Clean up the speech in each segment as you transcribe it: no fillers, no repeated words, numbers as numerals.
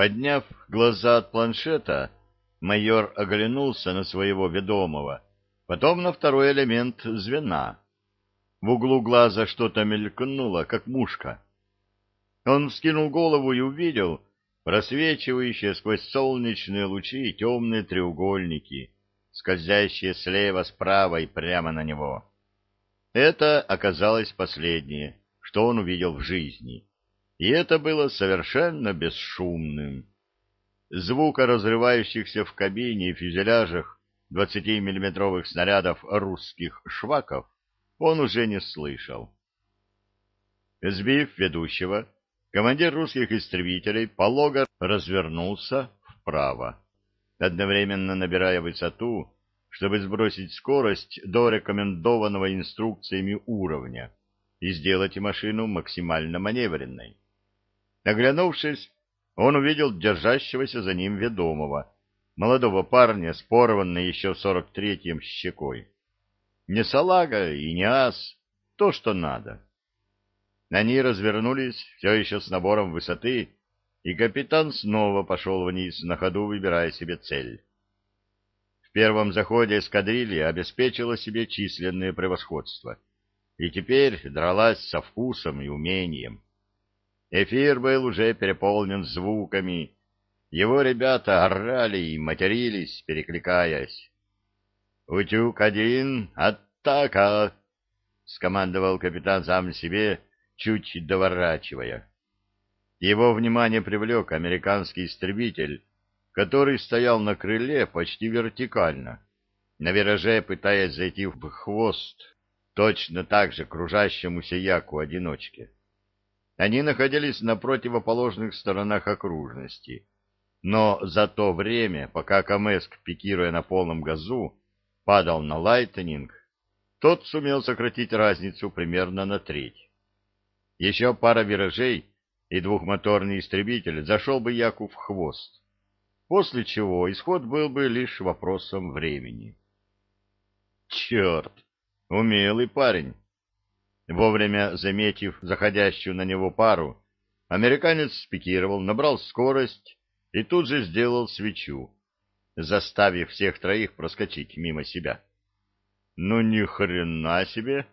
Подняв глаза от планшета, майор оглянулся на своего ведомого, потом на второй элемент звена. В углу глаза что-то мелькнуло, как мушка. Он вскинул голову и увидел просвечивающие сквозь солнечные лучи темные треугольники, скользящие слева, справа и прямо на него. Это оказалось последнее, что он увидел в жизни. И это было совершенно бесшумным. Звука разрывающихся в кабине и фюзеляжах 20-миллиметровых снарядов русских шваков он уже не слышал. Сбив ведущего, командир русских истребителей полого развернулся вправо, одновременно набирая высоту, чтобы сбросить скорость до рекомендованного инструкциями уровня и сделать машину максимально маневренной. Оглянувшись, он увидел держащегося за ним ведомого, молодого парня с порванной еще в 43-м щекой. Не салага и не ас, то, что надо. Они развернулись, все еще с набором высоты, и капитан снова пошел вниз, на ходу выбирая себе цель. В первом заходе эскадрилья обеспечила себе численное превосходство, и теперь дралась со вкусом и умением. Эфир был уже переполнен звуками, его ребята орали и матерились, перекликаясь. «Утюг-1, атака!» — скомандовал капитан сам себе, чуть доворачивая. Его внимание привлек американский истребитель, который стоял на крыле почти вертикально, на вираже пытаясь зайти в хвост, точно так же кружащемуся яку-одиночке. Они находились на противоположных сторонах окружности, но за то время, пока Камэск, пикируя на полном газу, падал на Лайтнинг, тот сумел сократить разницу примерно на треть. Еще пара виражей, и двухмоторный истребитель зашел бы яку в хвост, после чего исход был бы лишь вопросом времени. Черт! Умелый парень! Вовремя заметив заходящую на него пару, американец спикировал, набрал скорость и тут же сделал свечу, заставив всех троих проскочить мимо себя. Ну ни хрена себе!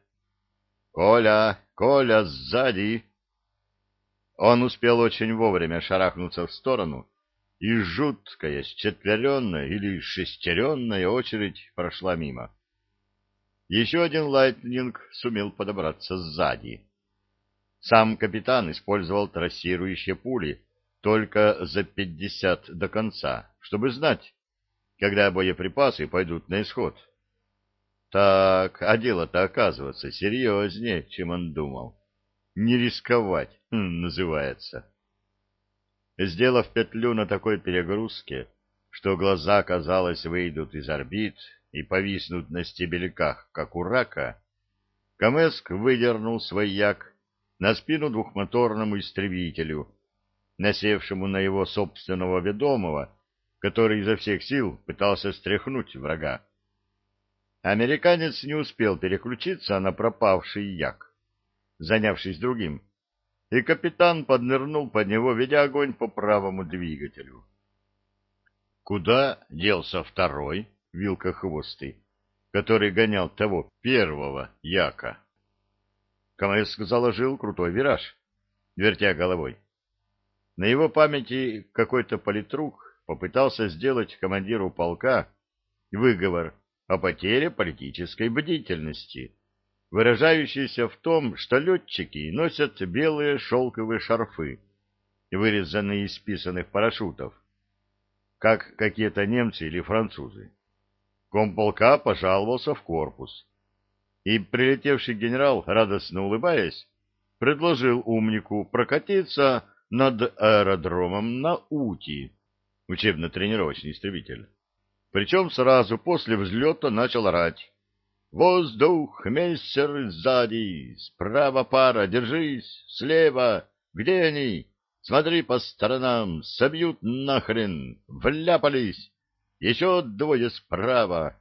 Коля, Коля, сзади! Он успел очень вовремя шарахнуться в сторону, и жуткая счетверенная или шестеренная очередь прошла мимо. Еще один Лайтнинг сумел подобраться сзади. Сам капитан использовал трассирующие пули только за 50 до конца, чтобы знать, когда боеприпасы пойдут на исход. Так, а дело-то оказывается серьезнее, чем он думал. Не рисковать, называется. Сделав петлю на такой перегрузке, что глаза, казалось, выйдут из орбит и повиснут на стебельках, как у рака, Камэск выдернул свой як на спину двухмоторному истребителю, насевшему на его собственного ведомого, который изо всех сил пытался стряхнуть врага. Американец не успел переключиться на пропавший як, занявшись другим, и капитан поднырнул под него, ведя огонь по правому двигателю. Куда делся второй вилкохвостый, который гонял того первого яка? Камэск заложил крутой вираж, вертя головой. На его памяти какой-то политрук попытался сделать командиру полка выговор о потере политической бдительности, выражающийся в том, что летчики носят белые шелковые шарфы, вырезанные из писаных парашютов, как какие-то немцы или французы. Комполка пожаловался в корпус, и прилетевший генерал, радостно улыбаясь, предложил умнику прокатиться над аэродромом на Ути, учебно-тренировочный истребитель. Причем сразу после взлета начал орать: «Воздух, мессер сзади! Справа пара, держись! Слева! Где они? Смотри по сторонам! Собьют нахрен! Вляпались! Еще двое справа!»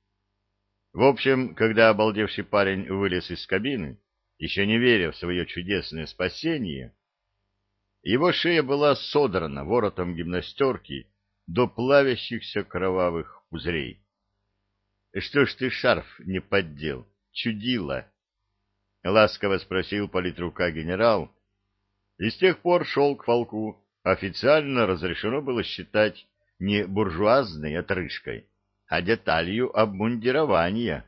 В общем, когда обалдевший парень вылез из кабины, еще не веря в свое чудесное спасение, Его шея была содрана воротом гимнастерки до плавящихся кровавых пузырей. — Что ж ты шарф не поддел, чудило? — ласково спросил политрука генерал. И с тех пор шел к полку официально разрешено было считать не буржуазной отрыжкой, а деталью обмундирования.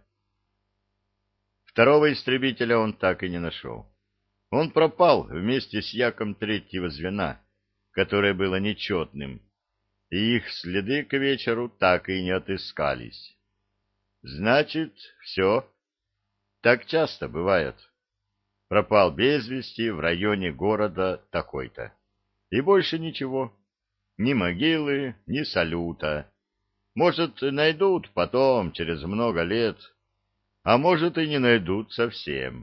Второго истребителя он так и не нашел. Он пропал вместе с яком третьего звена, которое было нечетным, и их следы к вечеру так и не отыскались. Значит, все. Так часто бывает. Пропал без вести в районе города такой-то. И больше ничего. Ни могилы, ни салюта. Может, найдут потом, через много лет, а может и не найдут совсем.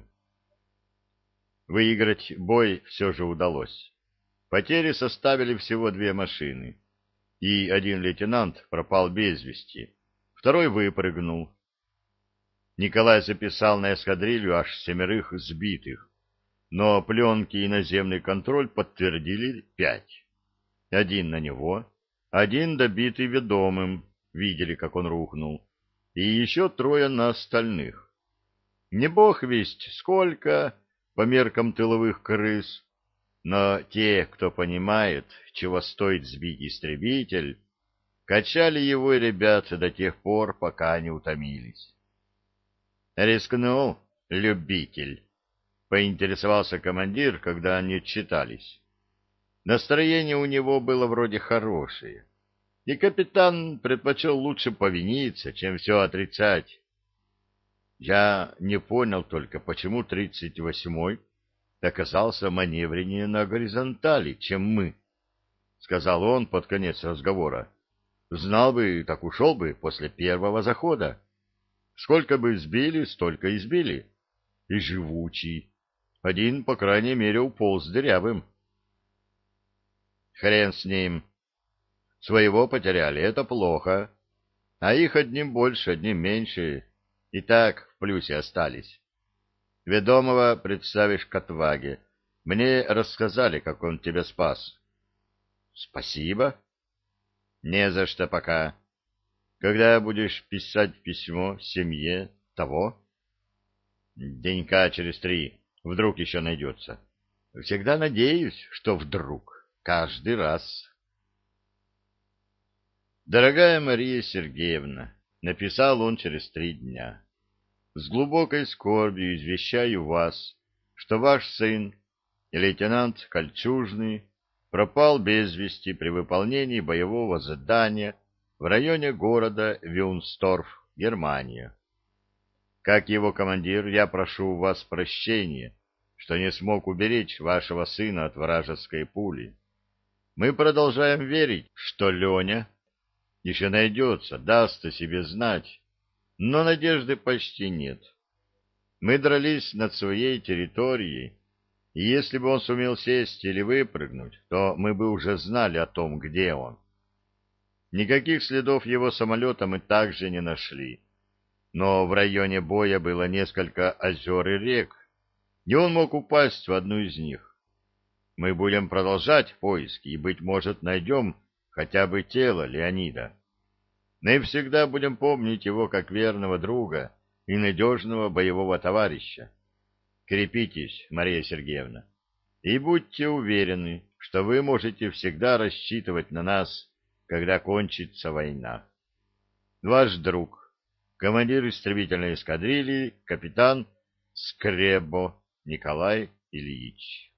Выиграть бой все же удалось. Потери составили всего 2 машины, и один лейтенант пропал без вести, второй выпрыгнул. Николай записал на эскадрилью аж 7 сбитых, но пленки и наземный контроль подтвердили 5. 1 на него, 1 добитый ведомым, видели, как он рухнул, и еще 3 на остальных. Не бог весть сколько по меркам тыловых крыс, но те, кто понимает, чего стоит сбить истребитель, качали его и ребят до тех пор, пока не утомились. «Рискнул, любитель», — поинтересовался командир, когда они отчитались. Настроение у него было вроде хорошее, и капитан предпочел лучше повиниться, чем все отрицать. Я не понял только, почему 38-й оказался маневреннее на горизонтали, чем мы, — сказал он под конец разговора. Знал бы, так ушел бы после первого захода. Сколько бы сбили, столько и сбили. И живучий. Один, по крайней мере, уполз дырявым. Хрен с ним. Своего потеряли, это плохо. А их одним больше, одним меньше. И так в плюсе остались. Ведомого представишь к отваге. Мне рассказали, как он тебя спас. Спасибо. Не за что пока. Когда будешь писать письмо семье того? Денька через 3. Вдруг еще найдется. Всегда надеюсь, что вдруг. Каждый раз. Дорогая Мария Сергеевна, написал он через 3 дня. С глубокой скорбью извещаю вас, что ваш сын, лейтенант Кольчужный, пропал без вести при выполнении боевого задания в районе города Вюнсторф, Германия. Как его командир, я прошу у вас прощения, что не смог уберечь вашего сына от вражеской пули. Мы продолжаем верить, что Леня еще найдется, даст о себе знать, но надежды почти нет. Мы дрались над своей территорией, и если бы он сумел сесть или выпрыгнуть, то мы бы уже знали о том, где он. Никаких следов его самолета мы также не нашли, но в районе боя было несколько озер и рек, и он мог упасть в одну из них. Мы будем продолжать поиски и, быть может, найдем хотя бы тело Леонида. Мы всегда будем помнить его как верного друга и надежного боевого товарища. Крепитесь, Мария Сергеевна, и будьте уверены, что вы можете всегда рассчитывать на нас, когда кончится война. Ваш друг, командир истребительной эскадрильи, капитан Скребо Николай Ильич.